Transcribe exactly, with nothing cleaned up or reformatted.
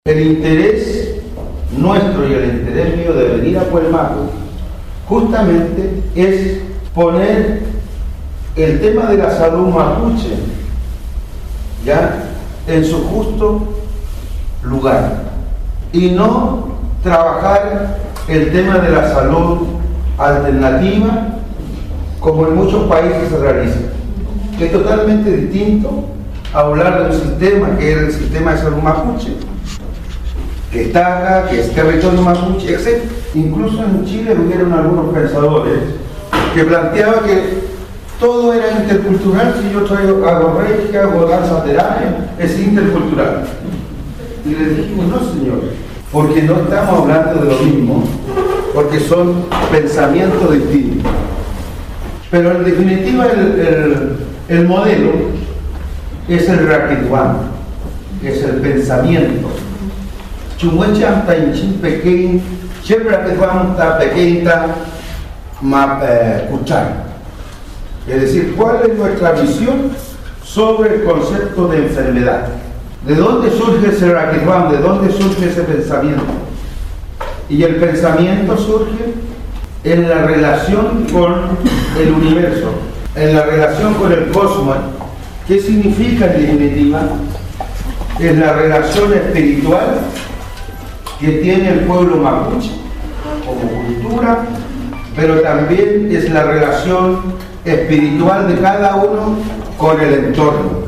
El interés nuestro y el interés mío de venir a Puelmaco justamente es poner el tema de la salud mapuche ya en su justo lugar y no trabajar el tema de la salud alternativa como en muchos países se realiza, que es totalmente distinto a hablar de un sistema que era el sistema de salud mapuche, que está acá, que es territorio mapuche, etcétera. Incluso en Chile hubieron algunos pensadores que planteaban que todo era intercultural. Si yo traigo, hago reiki, hago danza terapia, es intercultural. Y les dijimos, no señor, porque no estamos hablando de lo mismo, porque son pensamientos distintos. Pero en definitiva el, el, el modelo es el raquituán, es el pensamiento. Chumuecha está en chin pequeño, siempre que vamos a pequeña, más escuchar. Es decir, ¿cuál es nuestra visión sobre el concepto de enfermedad? ¿De dónde surge ese raquituán? ¿De dónde surge ese pensamiento? Y el pensamiento surge en la relación con el universo, en la relación con el cosmos. ¿Qué significa en definitiva? Es la relación espiritual que tiene el pueblo mapuche como cultura, pero también es la relación espiritual de cada uno con el entorno.